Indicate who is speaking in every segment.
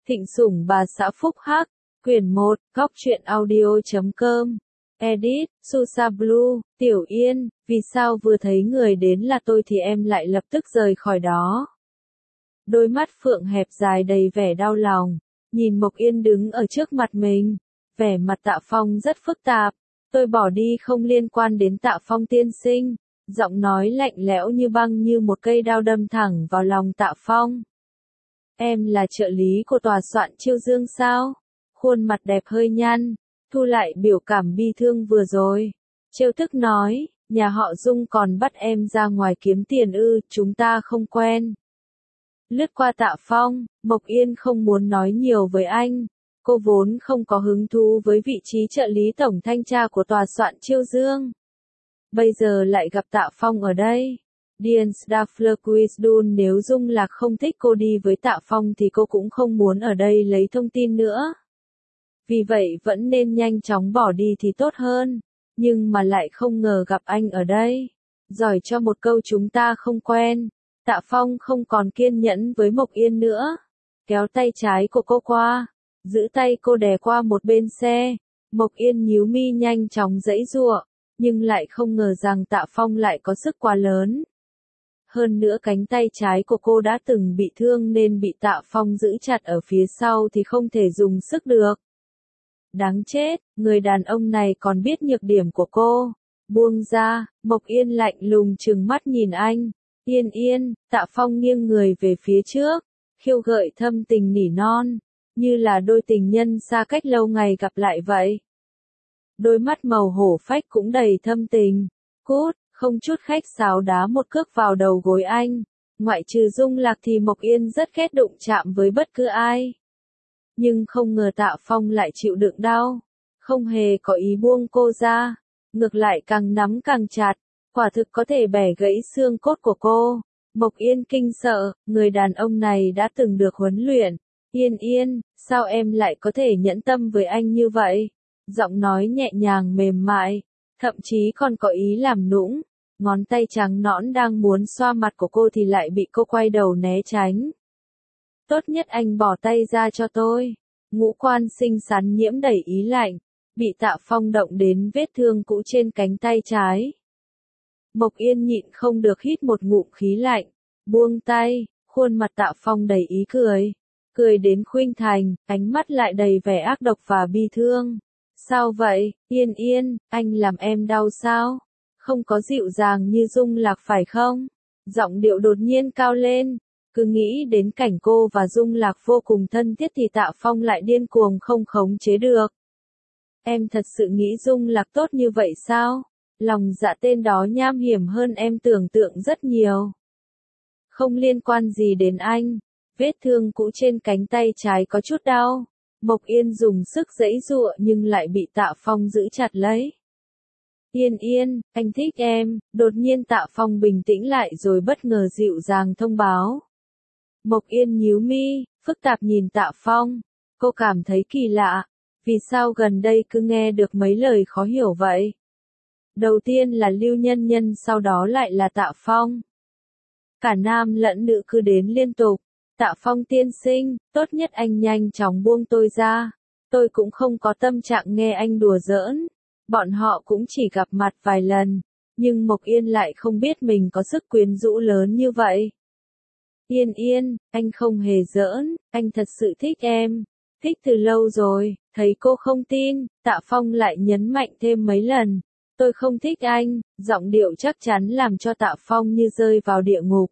Speaker 1: Thịnh Sủng Bà Xã Phúc Hắc, quyển 1, góc truyện audio.com. Edit, Susa Blue, Tiểu Yên, vì sao vừa thấy người đến là tôi thì em lại lập tức rời khỏi đó. Đôi mắt Phượng hẹp dài đầy vẻ đau lòng, nhìn Mộc Yên đứng ở trước mặt mình, vẻ mặt Tạ Phong rất phức tạp. Tôi bỏ đi không liên quan đến Tạ Phong tiên sinh, giọng nói lạnh lẽo như băng như một cây đao đâm thẳng vào lòng Tạ Phong. Em là trợ lý của tòa soạn Chiêu Dương sao? Khuôn mặt đẹp hơi nhăn, thu lại biểu cảm bi thương vừa rồi. Trêu tức nói, nhà họ Dung còn bắt em ra ngoài kiếm tiền ư, chúng ta không quen. Lướt qua Tạ Phong, Mộc Yên không muốn nói nhiều với anh. Cô vốn không có hứng thú với vị trí trợ lý tổng thanh tra của tòa soạn Chiêu Dương. Bây giờ lại gặp Tạ Phong ở đây. Dien Staflerquisdun, nếu Dung Lạc không thích cô đi với Tạ Phong thì cô cũng không muốn ở đây lấy thông tin nữa. Vì vậy vẫn nên nhanh chóng bỏ đi thì tốt hơn. Nhưng mà lại không ngờ gặp anh ở đây. Giỏi cho một câu chúng ta không quen. Tạ Phong không còn kiên nhẫn với Mộc Yên nữa. Kéo tay trái của cô qua. Giữ tay cô đè qua một bên xe. Mộc Yên nhíu mi nhanh chóng giãy giụa, nhưng lại không ngờ rằng Tạ Phong lại có sức quá lớn. Hơn nữa cánh tay trái của cô đã từng bị thương nên bị Tạ Phong giữ chặt ở phía sau thì không thể dùng sức được. Đáng chết, người đàn ông này còn biết nhược điểm của cô. Buông ra, Mộc Yên lạnh lùng trừng mắt nhìn anh. Yên yên, Tạ Phong nghiêng người về phía trước, khiêu gợi thâm tình nỉ non, như là đôi tình nhân xa cách lâu ngày gặp lại vậy. Đôi mắt màu hổ phách cũng đầy thâm tình. Cút, không chút khách sáo đá một cước vào đầu gối anh. Ngoại trừ Dung Lạc thì Mộc Yên rất ghét đụng chạm với bất cứ ai. Nhưng không ngờ Tạ Phong lại chịu đựng đau. Không hề có ý buông cô ra. Ngược lại càng nắm càng chặt. Quả thực có thể bẻ gãy xương cốt của cô. Mộc Yên kinh sợ, người đàn ông này đã từng được huấn luyện. Yên yên, sao em lại có thể nhẫn tâm với anh như vậy? Giọng nói nhẹ nhàng mềm mại, thậm chí còn có ý làm nũng. Ngón tay trắng nõn đang muốn xoa mặt của cô thì lại bị cô quay đầu né tránh. Tốt nhất anh bỏ tay ra cho tôi. Ngũ quan xinh xắn nhiễm đầy ý lạnh, bị Tạ Phong động đến vết thương cũ trên cánh tay trái. Mộc Yên nhịn không được hít một ngụm khí lạnh, buông tay, khuôn mặt Tạ Phong đầy ý cười. Cười đến khuynh thành, ánh mắt lại đầy vẻ ác độc và bi thương. Sao vậy, Yên yên, anh làm em đau sao? Không có dịu dàng như Dung Lạc phải không? Giọng điệu đột nhiên cao lên. Cứ nghĩ đến cảnh cô và Dung Lạc vô cùng thân thiết thì Tạ Phong lại điên cuồng không khống chế được. Em thật sự nghĩ Dung Lạc tốt như vậy sao? Lòng dạ tên đó nham hiểm hơn em tưởng tượng rất nhiều. Không liên quan gì đến anh. Vết thương cũ trên cánh tay trái có chút đau. Mộc Yên dùng sức giãy giụa nhưng lại bị Tạ Phong giữ chặt lấy. Yên yên, anh thích em. Đột nhiên Tạ Phong bình tĩnh lại rồi bất ngờ dịu dàng thông báo. Mộc Yên nhíu mi, phức tạp nhìn Tạ Phong. Cô cảm thấy kỳ lạ. Vì sao gần đây cứ nghe được mấy lời khó hiểu vậy? Đầu tiên là Lưu Nhân Nhân, sau đó lại là Tạ Phong. Cả nam lẫn nữ cứ đến liên tục. Tạ Phong tiên sinh, tốt nhất anh nhanh chóng buông tôi ra. Tôi cũng không có tâm trạng nghe anh đùa giỡn. Bọn họ cũng chỉ gặp mặt vài lần. Nhưng Mộc Yên lại không biết mình có sức quyến rũ lớn như vậy. Yên yên, anh không hề giỡn, anh thật sự thích em. Thích từ lâu rồi, thấy cô không tin, Tạ Phong lại nhấn mạnh thêm mấy lần. Tôi không thích anh, giọng điệu chắc chắn làm cho Tạ Phong như rơi vào địa ngục.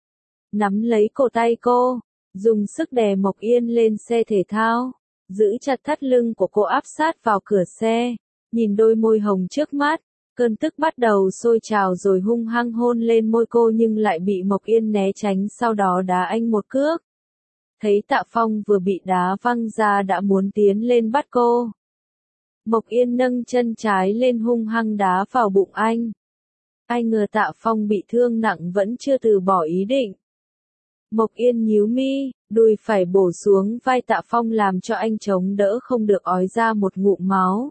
Speaker 1: Nắm lấy cổ tay cô, dùng sức đè Mộc Yên lên xe thể thao, giữ chặt thắt lưng của cô áp sát vào cửa xe, nhìn đôi môi hồng trước mắt, cơn tức bắt đầu sôi trào rồi hung hăng hôn lên môi cô nhưng lại bị Mộc Yên né tránh, sau đó đá anh một cước. Thấy Tạ Phong vừa bị đá văng ra đã muốn tiến lên bắt cô. Mộc Yên nâng chân trái lên hung hăng đá vào bụng anh. Ai ngờ Tạ Phong bị thương nặng vẫn chưa từ bỏ ý định. Mộc Yên nhíu mi, đùi phải bổ xuống vai Tạ Phong làm cho anh chống đỡ không được ói ra một ngụm máu.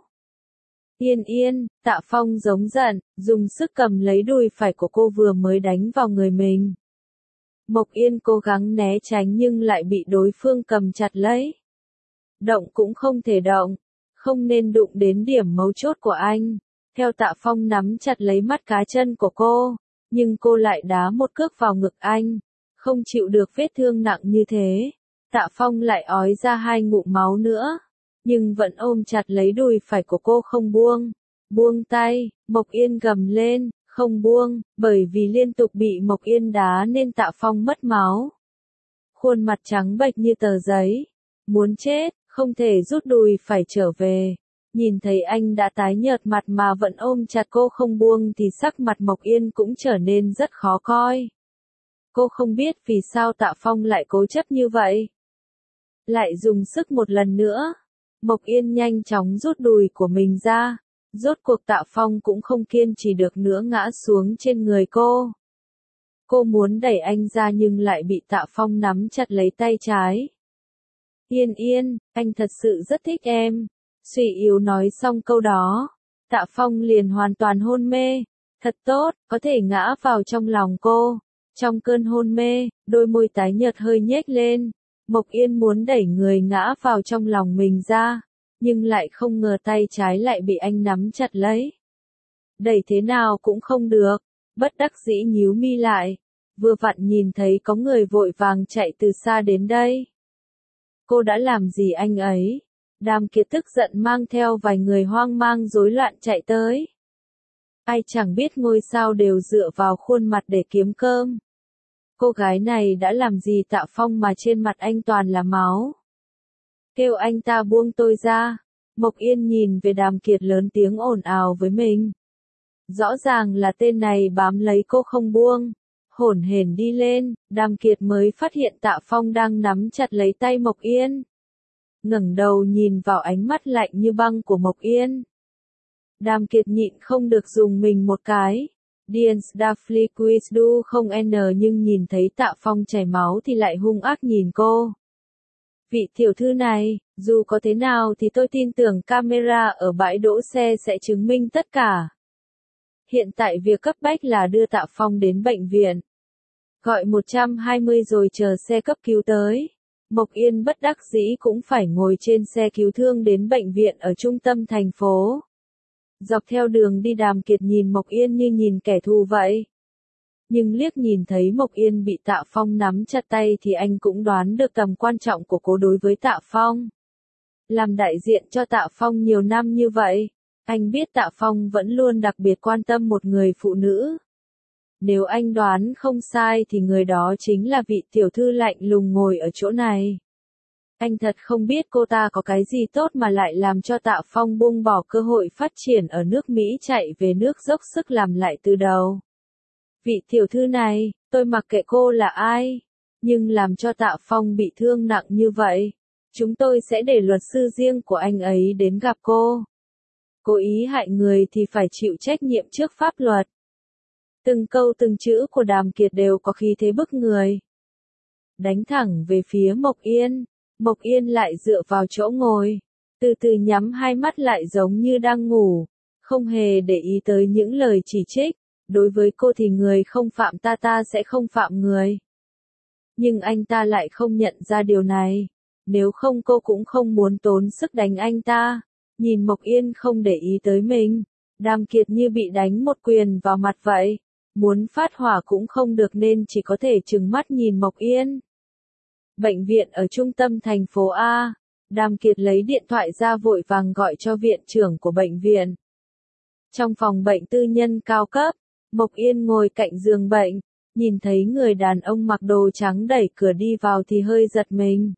Speaker 1: Yên yên, Tạ Phong giống giận, dùng sức cầm lấy đùi phải của cô vừa mới đánh vào người mình. Mộc Yên cố gắng né tránh nhưng lại bị đối phương cầm chặt lấy. Động cũng không thể động, không nên đụng đến điểm mấu chốt của anh. Theo Tạ Phong nắm chặt lấy mắt cá chân của cô, nhưng cô lại đá một cước vào ngực anh. Không chịu được vết thương nặng như thế, Tạ Phong lại ói ra 2 ngụm máu nữa, nhưng vẫn ôm chặt lấy đùi phải của cô không buông. Buông tay, Mộc Yên gầm lên, không buông, bởi vì liên tục bị Mộc Yên đá nên Tạ Phong mất máu. Khuôn mặt trắng bệch như tờ giấy, muốn chết, không thể rút đùi phải trở về. Nhìn thấy anh đã tái nhợt mặt mà vẫn ôm chặt cô không buông thì sắc mặt Mộc Yên cũng trở nên rất khó coi. Cô không biết vì sao Tạ Phong lại cố chấp như vậy. Lại dùng sức một lần nữa, Mộc Yên nhanh chóng rút đùi của mình ra. Rốt cuộc Tạ Phong cũng không kiên trì được nữa ngã xuống trên người cô. Cô muốn đẩy anh ra nhưng lại bị Tạ Phong nắm chặt lấy tay trái. Yên Yên, anh thật sự rất thích em. Suy yếu nói xong câu đó, Tạ Phong liền hoàn toàn hôn mê. Thật tốt, có thể ngã vào trong lòng cô. Trong cơn hôn mê, đôi môi tái nhợt hơi nhếch lên. Mộc Yên muốn đẩy người ngã vào trong lòng mình ra, nhưng lại không ngờ tay trái lại bị anh nắm chặt lấy. Đẩy thế nào cũng không được, bất đắc dĩ nhíu mi lại, vừa vặn nhìn thấy có người vội vàng chạy từ xa đến đây. Cô đã làm gì anh ấy? Đàm Kiệt tức giận mang theo vài người hoang mang rối loạn chạy tới. Ai chẳng biết ngôi sao đều dựa vào khuôn mặt để kiếm cơm. Cô gái này đã làm gì Tạ Phong mà trên mặt anh toàn là máu. Kêu anh ta buông tôi ra. Mộc Yên nhìn về Đàm Kiệt lớn tiếng ồn ào với mình. Rõ ràng là tên này bám lấy cô không buông. Hổn hển đi lên, Đàm Kiệt mới phát hiện Tạ Phong đang nắm chặt lấy tay Mộc Yên. Ngẩng đầu nhìn vào ánh mắt lạnh như băng của Mộc Yên. Đàm Kiệt nhịn không được dùng mình một cái. Dance da fliquid du không n nhưng nhìn thấy Tạ Phong chảy máu thì lại hung ác nhìn cô. Vị tiểu thư này, dù có thế nào thì tôi tin tưởng camera ở bãi đỗ xe sẽ chứng minh tất cả. Hiện tại việc cấp bách là đưa Tạ Phong đến bệnh viện. Gọi 120 rồi chờ xe cấp cứu tới. Mộc Yên bất đắc dĩ cũng phải ngồi trên xe cứu thương đến bệnh viện ở trung tâm thành phố. Dọc theo đường đi Đàm Kiệt nhìn Mộc Yên như nhìn kẻ thù vậy. Nhưng liếc nhìn thấy Mộc Yên bị Tạ Phong nắm chặt tay thì anh cũng đoán được tầm quan trọng của cô đối với Tạ Phong. Làm đại diện cho Tạ Phong nhiều năm như vậy, anh biết Tạ Phong vẫn luôn đặc biệt quan tâm một người phụ nữ. Nếu anh đoán không sai thì người đó chính là vị tiểu thư lạnh lùng ngồi ở chỗ này. Anh thật không biết cô ta có cái gì tốt mà lại làm cho Tạ Phong buông bỏ cơ hội phát triển ở nước Mỹ chạy về nước dốc sức làm lại từ đầu. Vị tiểu thư này, tôi mặc kệ cô là ai, nhưng làm cho Tạ Phong bị thương nặng như vậy, chúng tôi sẽ để luật sư riêng của anh ấy đến gặp cô. Cố ý hại người thì phải chịu trách nhiệm trước pháp luật. Từng câu từng chữ của Đàm Kiệt đều có khí thế bức người. Đánh thẳng về phía Mộc Yên. Mộc Yên lại dựa vào chỗ ngồi, từ từ nhắm hai mắt lại giống như đang ngủ, không hề để ý tới những lời chỉ trích. Đối với cô thì người không phạm ta sẽ không phạm người. Nhưng anh ta lại không nhận ra điều này. Nếu không cô cũng không muốn tốn sức đánh anh ta. Nhìn Mộc Yên không để ý tới mình, Đàm Kiệt như bị đánh một quyền vào mặt vậy. Muốn phát hỏa cũng không được nên chỉ có thể trừng mắt nhìn Mộc Yên. Bệnh viện ở trung tâm thành phố A. Đàm Kiệt lấy điện thoại ra vội vàng gọi cho viện trưởng của bệnh viện. Trong phòng bệnh tư nhân cao cấp, Mộc Yên ngồi cạnh giường bệnh, nhìn thấy người đàn ông mặc đồ trắng đẩy cửa đi vào thì hơi giật mình.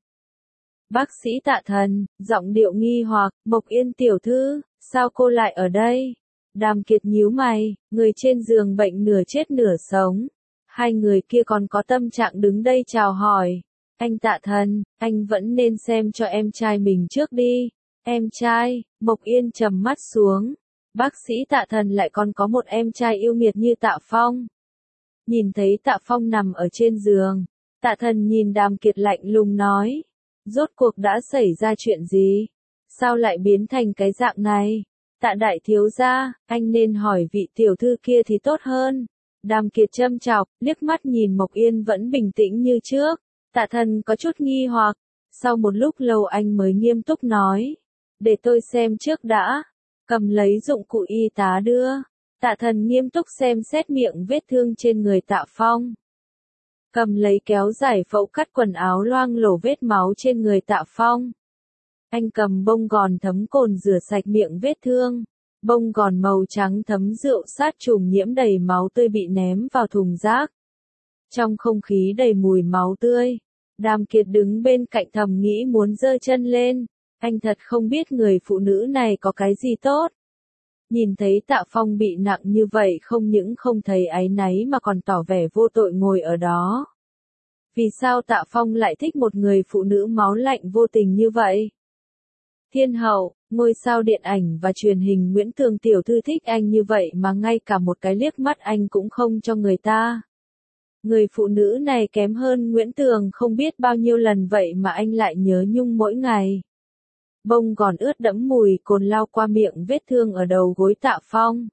Speaker 1: Bác sĩ Tạ Thần, giọng điệu nghi hoặc, Mộc Yên tiểu thư, sao cô lại ở đây? Đàm Kiệt nhíu mày, người trên giường bệnh nửa chết nửa sống. Hai người kia còn có tâm trạng đứng đây chào hỏi. Anh Tạ Thần, anh vẫn nên xem cho em trai mình trước đi. Em trai, Mộc Yên trầm mắt xuống. Bác sĩ Tạ Thần lại còn có một em trai yêu nghiệt như Tạ Phong. Nhìn thấy Tạ Phong nằm ở trên giường, Tạ Thần nhìn Đàm Kiệt lạnh lùng nói. Rốt cuộc đã xảy ra chuyện gì? Sao lại biến thành cái dạng này? Tạ đại thiếu gia, anh nên hỏi vị tiểu thư kia thì tốt hơn. Đàm Kiệt châm chọc, liếc mắt nhìn Mộc Yên vẫn bình tĩnh như trước. Tạ Thần có chút nghi hoặc. Sau một lúc lâu anh mới nghiêm túc nói. Để tôi xem trước đã. Cầm lấy dụng cụ y tá đưa. Tạ Thần nghiêm túc xem xét miệng vết thương trên người Tạ Phong. Cầm lấy kéo giải phẫu cắt quần áo loang lổ vết máu trên người Tạ Phong. Anh cầm bông gòn thấm cồn rửa sạch miệng vết thương. Bông gòn màu trắng thấm rượu sát trùng nhiễm đầy máu tươi bị ném vào thùng rác. Trong không khí đầy mùi máu tươi, Đàm Kiệt đứng bên cạnh thầm nghĩ muốn giơ chân lên. Anh thật không biết người phụ nữ này có cái gì tốt. Nhìn thấy Tạ Phong bị nặng như vậy không những không thấy áy náy mà còn tỏ vẻ vô tội ngồi ở đó. Vì sao Tạ Phong lại thích một người phụ nữ máu lạnh vô tình như vậy? Thiên hậu, ngôi sao điện ảnh và truyền hình Nguyễn Tường tiểu thư thích anh như vậy mà ngay cả một cái liếc mắt anh cũng không cho người ta. Người phụ nữ này kém hơn Nguyễn Tường không biết bao nhiêu lần vậy mà anh lại nhớ nhung mỗi ngày. Bông gòn ướt đẫm mùi cồn lao qua miệng vết thương ở đầu gối Tạ Phong.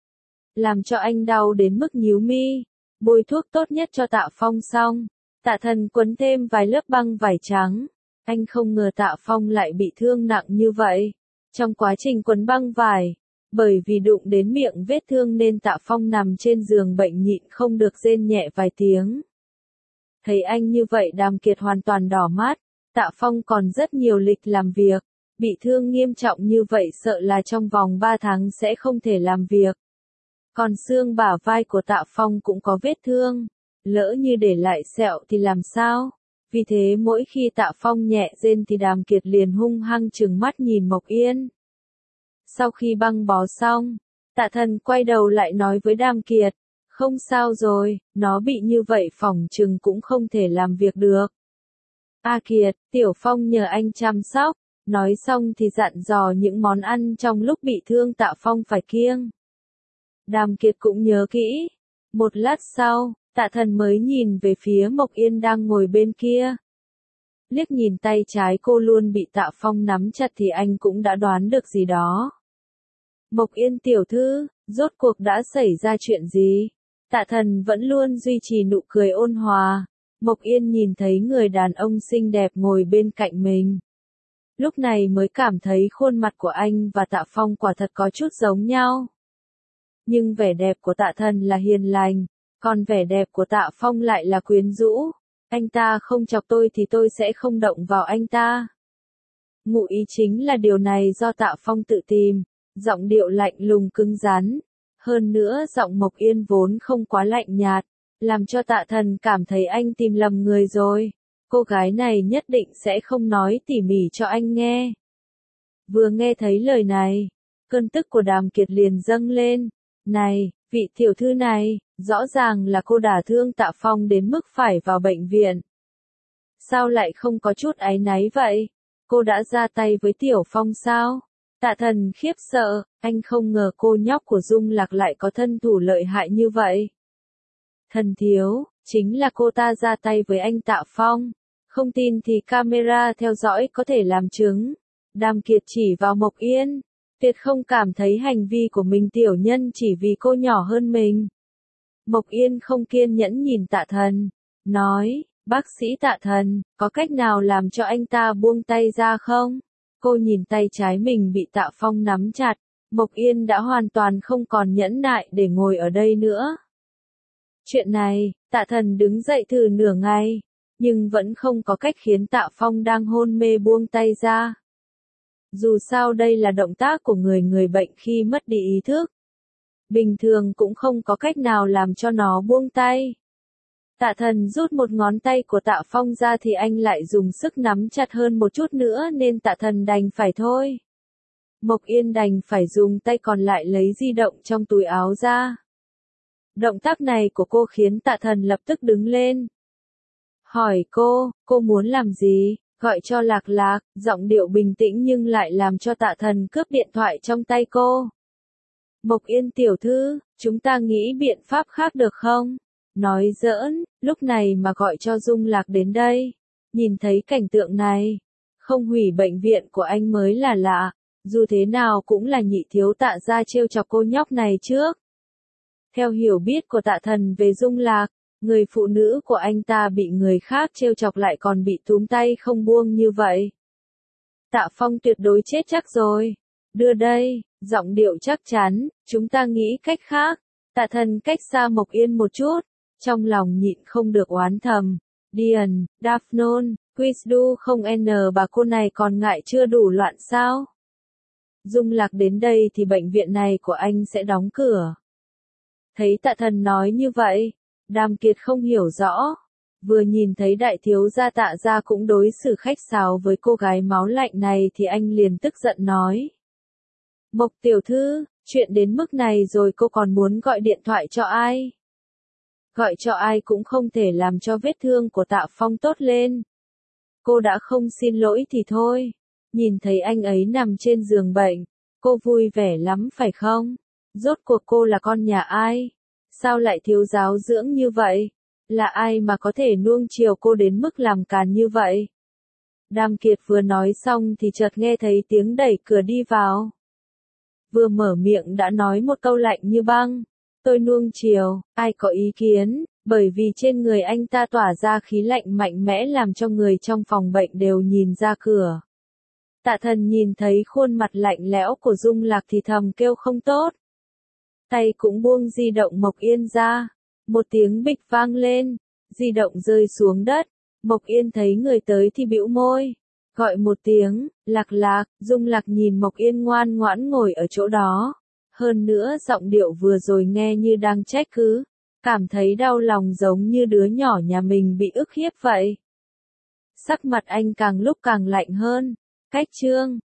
Speaker 1: Làm cho anh đau đến mức nhíu mi. Bôi thuốc tốt nhất cho Tạ Phong xong. Tạ Thần quấn thêm vài lớp băng vải trắng. Anh không ngờ Tạ Phong lại bị thương nặng như vậy. Trong quá trình quấn băng vải, bởi vì đụng đến miệng vết thương nên Tạ Phong nằm trên giường bệnh nhịn không được rên nhẹ vài tiếng. Thấy anh như vậy Đàm Kiệt hoàn toàn đỏ mắt. Tạ Phong còn rất nhiều lịch làm việc. Bị thương nghiêm trọng như vậy sợ là trong vòng 3 tháng sẽ không thể làm việc. Còn xương bả vai của Tạ Phong cũng có vết thương. Lỡ như để lại sẹo thì làm sao? Vì thế mỗi khi Tạ Phong nhẹ rên thì Đàm Kiệt liền hung hăng trừng mắt nhìn Mộc Yên. Sau khi băng bó xong, Tạ Thần quay đầu lại nói với Đàm Kiệt. Không sao rồi, nó bị như vậy phỏng chừng cũng không thể làm việc được. A Kiệt, Tiểu Phong nhờ anh chăm sóc. Nói xong thì dặn dò những món ăn trong lúc bị thương Tạ Phong phải kiêng. Đàm Kiệt cũng nhớ kỹ. Một lát sau, Tạ Thần mới nhìn về phía Mộc Yên đang ngồi bên kia. Liếc nhìn tay trái cô luôn bị Tạ Phong nắm chặt thì anh cũng đã đoán được gì đó. Mộc Yên tiểu thư, rốt cuộc đã xảy ra chuyện gì? Tạ Thần vẫn luôn duy trì nụ cười ôn hòa. Mộc Yên nhìn thấy người đàn ông xinh đẹp ngồi bên cạnh mình. Lúc này mới cảm thấy khuôn mặt của anh và Tạ Phong quả thật có chút giống nhau. Nhưng vẻ đẹp của Tạ Thần là hiền lành, còn vẻ đẹp của Tạ Phong lại là quyến rũ. Anh ta không chọc tôi thì tôi sẽ không động vào anh ta. Ngụ ý chính là điều này do Tạ Phong tự tìm, giọng điệu lạnh lùng cứng rắn. Hơn nữa giọng Mộc Yên vốn không quá lạnh nhạt, làm cho Tạ Thần cảm thấy anh tìm lầm người rồi. Cô gái này nhất định sẽ không nói tỉ mỉ cho anh nghe. Vừa nghe thấy lời này, cơn tức của Đàm Kiệt liền dâng lên. Này, vị tiểu thư này, rõ ràng là cô đả thương Tạ Phong đến mức phải vào bệnh viện. Sao lại không có chút áy náy vậy? Cô đã ra tay với Tiểu Phong sao? Tạ Thần khiếp sợ, anh không ngờ cô nhóc của Dung Lạc lại có thân thủ lợi hại như vậy. Thần thiếu, chính là cô ta ra tay với anh Tạ Phong. Không tin thì camera theo dõi có thể làm chứng. Đàm Kiệt chỉ vào Mộc Yên. Tuyệt không cảm thấy hành vi của mình tiểu nhân chỉ vì cô nhỏ hơn mình. Mộc Yên không kiên nhẫn nhìn Tạ Thần. Nói, bác sĩ Tạ Thần, có cách nào làm cho anh ta buông tay ra không? Cô nhìn tay trái mình bị Tạ Phong nắm chặt. Mộc Yên đã hoàn toàn không còn nhẫn nại để ngồi ở đây nữa. Chuyện này, Tạ Thần đứng dậy thử nửa ngày. Nhưng vẫn không có cách khiến Tạ Phong đang hôn mê buông tay ra. Dù sao đây là động tác của người bệnh khi mất đi ý thức. Bình thường cũng không có cách nào làm cho nó buông tay. Tạ Thần rút một ngón tay của Tạ Phong ra thì anh lại dùng sức nắm chặt hơn một chút nữa nên Tạ Thần đành phải thôi. Mộc Yên đành phải dùng tay còn lại lấy di động trong túi áo ra. Động tác này của cô khiến Tạ Thần lập tức đứng lên. Hỏi cô muốn làm gì? Gọi cho Lạc Lạc, giọng điệu bình tĩnh nhưng lại làm cho Tạ Thần cướp điện thoại trong tay cô. Mộc Yên tiểu thư, chúng ta nghĩ biện pháp khác được không? Nói giỡn, lúc này mà gọi cho Dung Lạc đến đây. Nhìn thấy cảnh tượng này, không hủy bệnh viện của anh mới là lạ, dù thế nào cũng là nhị thiếu Tạ gia trêu chọc cô nhóc này trước. Theo hiểu biết của Tạ Thần về Dung Lạc, người phụ nữ của anh ta bị người khác trêu chọc lại còn bị túm tay không buông như vậy. Tạ Phong tuyệt đối chết chắc rồi. Đưa đây, giọng điệu chắc chắn, chúng ta nghĩ cách khác. Tạ Thần cách xa Mộc Yên một chút, trong lòng nhịn không được oán thầm. Điền, Daphnon, Quizdu không n bà cô này còn ngại chưa đủ loạn sao? Dung Lạc đến đây thì bệnh viện này của anh sẽ đóng cửa. Thấy Tạ Thần nói như vậy, Đàm Kiệt không hiểu rõ. Vừa nhìn thấy đại thiếu gia Tạ gia cũng đối xử khách sáo với cô gái máu lạnh này thì anh liền tức giận nói. Mộc tiểu thư, chuyện đến mức này rồi cô còn muốn gọi điện thoại cho ai? Gọi cho ai cũng không thể làm cho vết thương của Tạ Phong tốt lên. Cô đã không xin lỗi thì thôi. Nhìn thấy anh ấy nằm trên giường bệnh, cô vui vẻ lắm phải không? Rốt cuộc cô là con nhà ai? Sao lại thiếu giáo dưỡng như vậy? Là ai mà có thể nuông chiều cô đến mức làm càn như vậy? Đàm Kiệt vừa nói xong thì chợt nghe thấy tiếng đẩy cửa đi vào. Vừa mở miệng đã nói một câu lạnh như băng. Tôi nuông chiều, ai có ý kiến, bởi vì trên người anh ta tỏa ra khí lạnh mạnh mẽ làm cho người trong phòng bệnh đều nhìn ra cửa. Tạ Thần nhìn thấy khuôn mặt lạnh lẽo của Dung Lạc thì thầm kêu không tốt. Tay cũng buông di động Mộc Yên ra. Một tiếng bịch vang lên, di động rơi xuống đất. Mộc Yên thấy người tới thì bĩu môi. Gọi một tiếng, Lạc Lạc, Dung Lạc nhìn Mộc Yên ngoan ngoãn ngồi ở chỗ đó. Hơn nữa giọng điệu vừa rồi nghe như đang trách cứ. Cảm thấy đau lòng giống như đứa nhỏ nhà mình bị ức hiếp vậy. Sắc mặt anh càng lúc càng lạnh hơn. Cách chương